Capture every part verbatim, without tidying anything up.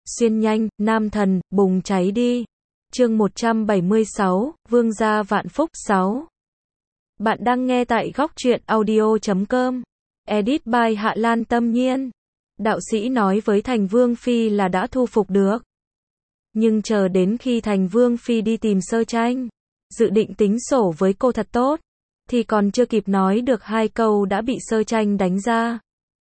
Xuyên nhanh, nam thần, bùng cháy đi. Chương một trăm bảy mươi sáu, Vương gia vạn phúc. sáu. Bạn đang nghe tại góc truyện audio chấm com. Edit by Hạ Lan Tâm Nhiên. Đạo sĩ nói với Thành Vương Phi là đã thu phục được. Nhưng chờ đến khi Thành Vương Phi đi tìm Sơ Tranh, dự định tính sổ với cô thật tốt, thì còn chưa kịp nói được hai câu đã bị Sơ Tranh đánh ra.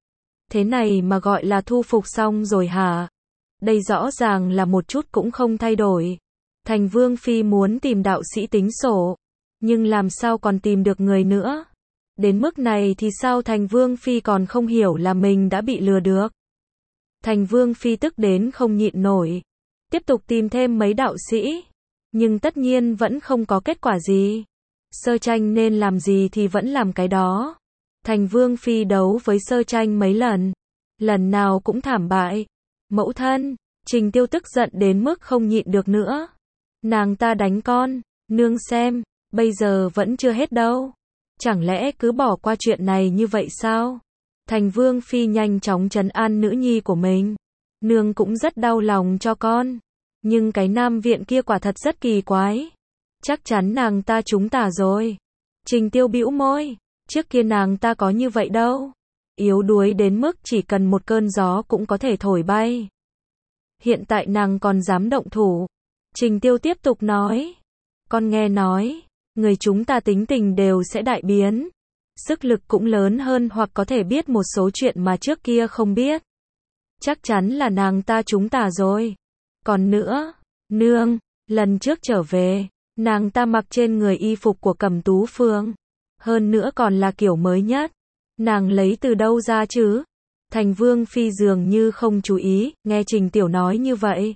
Thế này mà gọi là thu phục xong rồi hả? Đây rõ ràng là một chút cũng không thay đổi. Thành Vương Phi muốn tìm đạo sĩ tính sổ, nhưng làm sao còn tìm được người nữa? Đến mức này thì sao Thành Vương Phi còn không hiểu là mình đã bị lừa được? Thành Vương Phi tức đến không nhịn nổi, tiếp tục tìm thêm mấy đạo sĩ, nhưng tất nhiên vẫn không có kết quả gì. Sơ Tranh nên làm gì thì vẫn làm cái đó. Thành Vương Phi đấu với Sơ Tranh mấy lần, lần nào cũng thảm bại. Mẫu thân, Trình Tiêu tức giận đến mức không nhịn được nữa. Nàng ta đánh con, nương xem, bây giờ vẫn chưa hết đâu. Chẳng lẽ cứ bỏ qua chuyện này như vậy sao? Thành Vương Phi nhanh chóng trấn an nữ nhi của mình. Nương cũng rất đau lòng cho con, nhưng cái nam viện kia quả thật rất kỳ quái. Chắc chắn nàng ta trúng tà rồi. Trình Tiêu bĩu môi, trước kia nàng ta có như vậy đâu. Yếu đuối đến mức chỉ cần một cơn gió cũng có thể thổi bay. Hiện tại nàng còn dám động thủ. Trình Tiêu tiếp tục nói, con nghe nói, người chúng ta tính tình đều sẽ đại biến. Sức lực cũng lớn hơn hoặc có thể biết một số chuyện mà trước kia không biết. Chắc chắn là nàng ta trúng tà rồi. Còn nữa, nương, lần trước trở về, nàng ta mặc trên người y phục của Cẩm Tú Phương. Hơn nữa còn là kiểu mới nhất. Nàng lấy từ đâu ra chứ? Thành Vương Phi dường như không chú ý, nghe Trình Tiểu nói như vậy,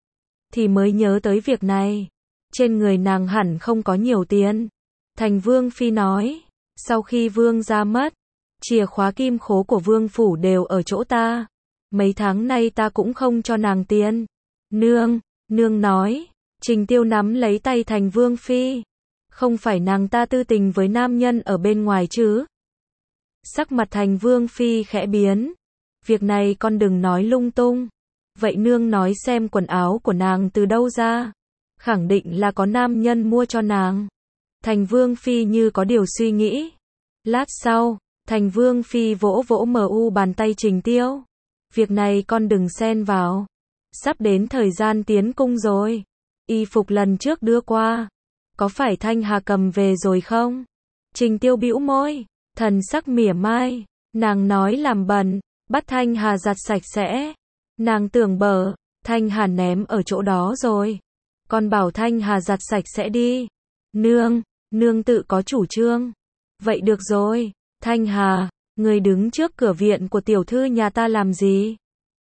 thì mới nhớ tới việc này. Trên người nàng hẳn không có nhiều tiền. Thành Vương Phi nói, sau khi Vương gia mất, chìa khóa kim khố của Vương phủ đều ở chỗ ta. Mấy tháng nay ta cũng không cho nàng tiền. Nương, nương nói. Trình Tiêu nắm lấy tay Thành Vương Phi. Không phải nàng ta tư tình với nam nhân ở bên ngoài chứ? Sắc mặt Thành Vương Phi khẽ biến. Việc này con đừng nói lung tung. Vậy nương nói xem quần áo của nàng từ đâu ra? Khẳng định là có nam nhân mua cho nàng. Thành Vương Phi như có điều suy nghĩ. Lát sau, Thành Vương Phi vỗ vỗ mờ u bàn tay Trình Tiêu. Việc này con đừng xen vào. Sắp đến thời gian tiến cung rồi. Y phục lần trước đưa qua, có phải Thanh Hà cầm về rồi không? Trình Tiêu bĩu môi, thần sắc mỉa mai. Nàng nói làm bẩn, bắt Thanh Hà giặt sạch sẽ. Nàng tưởng bở, Thanh Hà ném ở chỗ đó rồi. Con bảo Thanh Hà giặt sạch sẽ đi. Nương, nương tự có chủ trương. Vậy được rồi, Thanh Hà, người đứng trước cửa viện của tiểu thư nhà ta làm gì?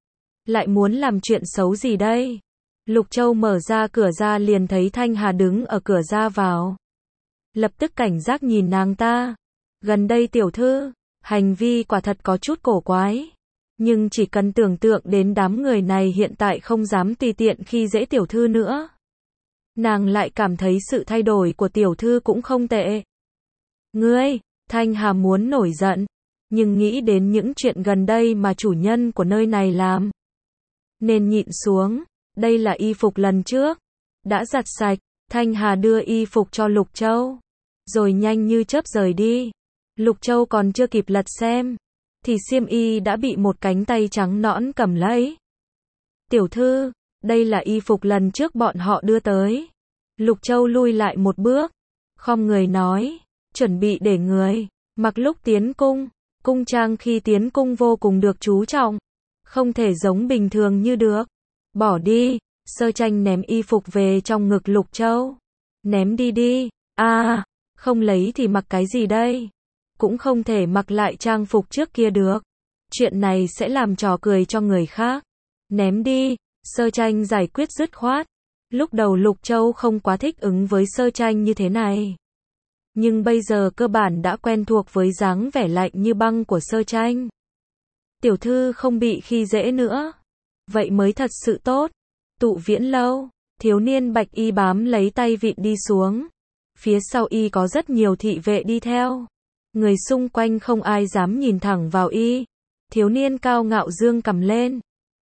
Lại muốn làm chuyện xấu gì đây? Lục Châu mở ra cửa ra liền thấy Thanh Hà đứng ở cửa ra vào. Lập tức cảnh giác nhìn nàng ta. Gần đây tiểu thư, hành vi quả thật có chút cổ quái. Nhưng chỉ cần tưởng tượng đến đám người này hiện tại không dám tùy tiện khi dễ tiểu thư nữa. Nàng lại cảm thấy sự thay đổi của tiểu thư cũng không tệ. Ngươi, Thanh Hà muốn nổi giận, nhưng nghĩ đến những chuyện gần đây mà chủ nhân của nơi này làm, nên nhịn xuống. Đây là y phục lần trước, đã giặt sạch. Thanh Hà đưa y phục cho Lục Châu, rồi nhanh như chớp rời đi. Lục Châu còn chưa kịp lật xem, thì xiêm y đã bị một cánh tay trắng nõn cầm lấy. Tiểu thư, đây là y phục lần trước bọn họ đưa tới. Lục Châu lui lại một bước, khom người nói, chuẩn bị để người mặc lúc tiến cung. Cung trang khi tiến cung vô cùng được chú trọng, không thể giống bình thường như được. Bỏ đi. Sơ Tranh ném y phục về trong ngực Lục Châu. Ném đi đi. À, không lấy thì mặc cái gì đây? Cũng không thể mặc lại trang phục trước kia được. Chuyện này sẽ làm trò cười cho người khác. Ném đi. Sơ Tranh giải quyết dứt khoát. Lúc đầu Lục Châu không quá thích ứng với Sơ Tranh như thế này, nhưng bây giờ cơ bản đã quen thuộc với dáng vẻ lạnh như băng của Sơ Tranh. Tiểu thư không bị khi dễ nữa. Vậy mới thật sự tốt. Tụ Viễn lâu, thiếu niên bạch y bám lấy tay vịn đi xuống. Phía sau y có rất nhiều thị vệ đi theo. Người xung quanh không ai dám nhìn thẳng vào y. Thiếu niên cao ngạo dương cầm lên.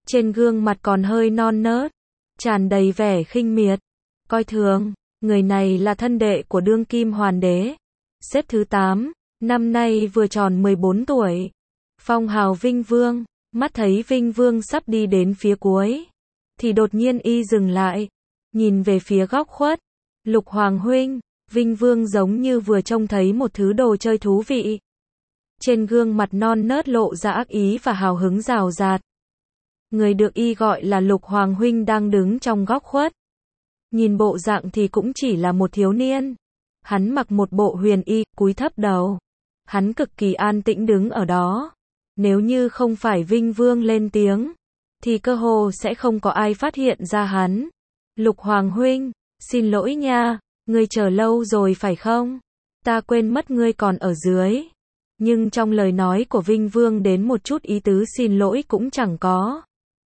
trên gương mặt còn hơi non nớt, tràn đầy vẻ khinh miệt, coi thường. Người này là thân đệ của đương kim hoàng đế, xếp thứ tám, năm nay vừa tròn mười bốn tuổi, phong hào Vinh Vương. Mắt thấy Vinh Vương sắp đi đến phía cuối, thì đột nhiên y dừng lại, nhìn về phía góc khuất. Lục Hoàng huynh, Vinh Vương giống như vừa trông thấy một thứ đồ chơi thú vị. Trên gương mặt non nớt lộ ra ác ý và hào hứng rào rạt. Người được y gọi là Lục Hoàng huynh đang đứng trong góc khuất. Nhìn bộ dạng thì cũng chỉ là một thiếu niên. Hắn mặc một bộ huyền y, cúi thấp đầu. Hắn cực kỳ an tĩnh đứng ở đó. Nếu như không phải Vinh Vương lên tiếng, thì cơ hồ sẽ không có ai phát hiện ra hắn. Lục Hoàng huynh, xin lỗi nha, ngươi chờ lâu rồi phải không? Ta quên mất ngươi còn ở dưới. Nhưng trong lời nói của Vinh Vương đến một chút ý tứ xin lỗi cũng chẳng có.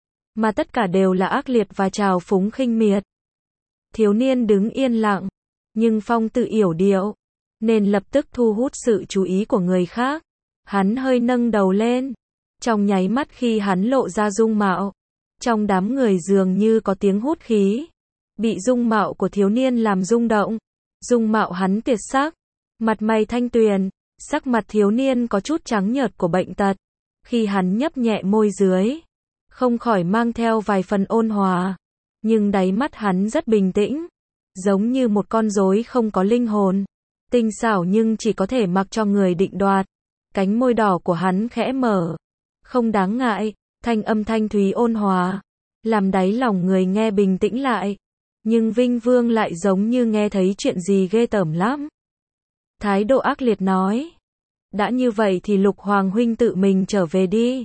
Mà tất cả đều là ác liệt và trào phúng khinh miệt. Thiếu niên đứng yên lặng, nhưng phong tự yểu điệu, nên lập tức thu hút sự chú ý của người khác. Hắn hơi nâng đầu lên. Trong nháy mắt khi hắn lộ ra dung mạo, trong đám người dường như có tiếng hút khí. Bị dung mạo của thiếu niên làm rung động. Dung mạo hắn tuyệt sắc, mặt mày thanh tuyền, sắc mặt thiếu niên có chút trắng nhợt của bệnh tật. Khi hắn nhấp nhẹ môi dưới, không khỏi mang theo vài phần ôn hòa. Nhưng đáy mắt hắn rất bình tĩnh, giống như một con rối không có linh hồn. Tinh xảo nhưng chỉ có thể mặc cho người định đoạt. Cánh môi đỏ của hắn khẽ mở. Không đáng ngại, thanh âm thanh thúy ôn hòa, làm đáy lòng người nghe bình tĩnh lại. Nhưng Vinh Vương lại giống như nghe thấy chuyện gì ghê tởm lắm. Thái độ ác liệt nói. Đã như vậy thì Lục Hoàng huynh tự mình trở về đi.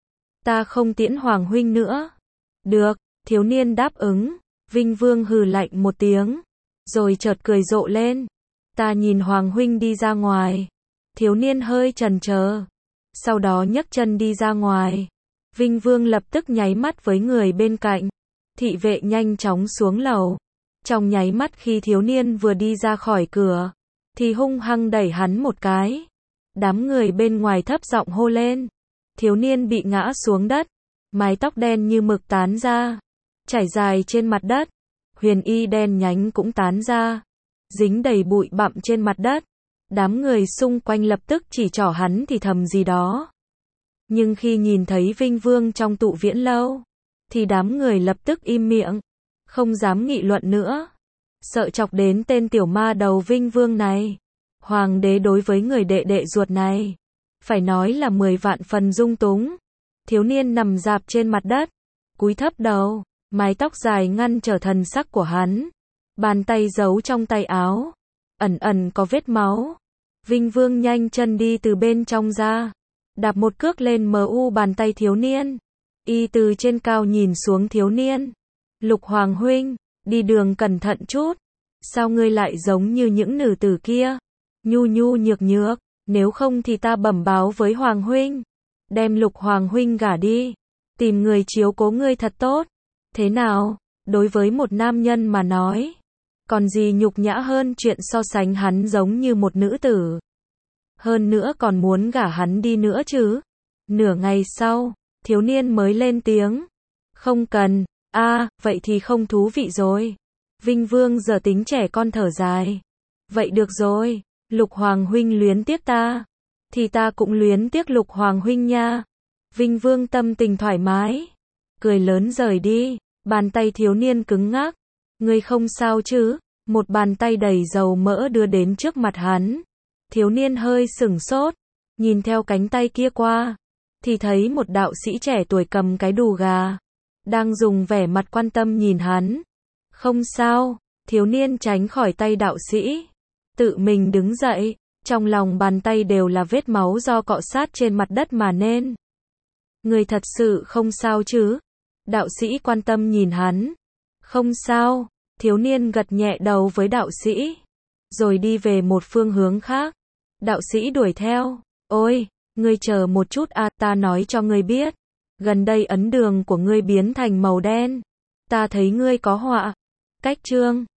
Ta không tiễn Hoàng huynh nữa. Được, thiếu niên đáp ứng. Vinh Vương hừ lạnh một tiếng, rồi chợt cười rộ lên. Ta nhìn Hoàng huynh đi ra ngoài. Thiếu niên hơi chần chờ, sau đó nhấc chân đi ra ngoài. Vinh Vương lập tức nháy mắt với người bên cạnh. Thị vệ nhanh chóng xuống lầu. Trong nháy mắt khi thiếu niên vừa đi ra khỏi cửa, thì hung hăng đẩy hắn một cái. Đám người bên ngoài thấp giọng hô lên. Thiếu niên bị ngã xuống đất, mái tóc đen như mực tán ra, trải dài trên mặt đất. Huyền y đen nhánh cũng tán ra, dính đầy bụi bặm trên mặt đất. Đám người xung quanh lập tức chỉ trỏ hắn thì thầm gì đó. Nhưng khi nhìn thấy Vinh Vương trong tụ viễn lâu, thì đám người lập tức im miệng, không dám nghị luận nữa. Sợ chọc đến tên tiểu ma đầu Vinh Vương này. Hoàng đế đối với người đệ đệ ruột này, phải nói là mười vạn phần dung túng. Thiếu niên nằm rạp trên mặt đất, cúi thấp đầu, mái tóc dài ngăn trở thần sắc của hắn. Bàn tay giấu trong tay áo, ẩn ẩn có vết máu. Vinh Vương nhanh chân đi từ bên trong ra, đạp một cước lên mờ u bàn tay thiếu niên. Y từ trên cao nhìn xuống thiếu niên. Lục Hoàng huynh, đi đường cẩn thận chút. Sao ngươi lại giống như những nữ tử kia, nhu nhu nhược nhược, nếu không thì ta bẩm báo với Hoàng huynh, đem Lục Hoàng huynh gả đi, tìm người chiếu cố ngươi thật tốt. Thế nào, đối với một nam nhân mà nói, còn gì nhục nhã hơn chuyện so sánh hắn giống như một nữ tử. Hơn nữa còn muốn gả hắn đi nữa chứ. Nửa ngày sau, thiếu niên mới lên tiếng. Không cần, a à, vậy thì không thú vị rồi. Vinh Vương giờ tính trẻ con thở dài. Vậy được rồi, Lục Hoàng huynh luyến tiếc ta, thì ta cũng luyến tiếc Lục Hoàng huynh nha. Vinh Vương tâm tình thoải mái, cười lớn rời đi. Bàn tay thiếu niên cứng ngắc. Ngươi không sao chứ? Một bàn tay đầy dầu mỡ đưa đến trước mặt hắn. Thiếu niên hơi sửng sốt, nhìn theo cánh tay kia qua, thì thấy một đạo sĩ trẻ tuổi cầm cái đù gà, đang dùng vẻ mặt quan tâm nhìn hắn. Không sao, thiếu niên tránh khỏi tay đạo sĩ, tự mình đứng dậy, trong lòng bàn tay đều là vết máu do cọ sát trên mặt đất mà nên. Người thật sự không sao chứ? Đạo sĩ quan tâm nhìn hắn. Không sao, thiếu niên gật nhẹ đầu với đạo sĩ, rồi đi về một phương hướng khác. Đạo sĩ đuổi theo. Ôi, ngươi chờ một chút à, ta nói cho ngươi biết. Gần đây ấn đường của ngươi biến thành màu đen. Ta thấy ngươi có họa. Cách chương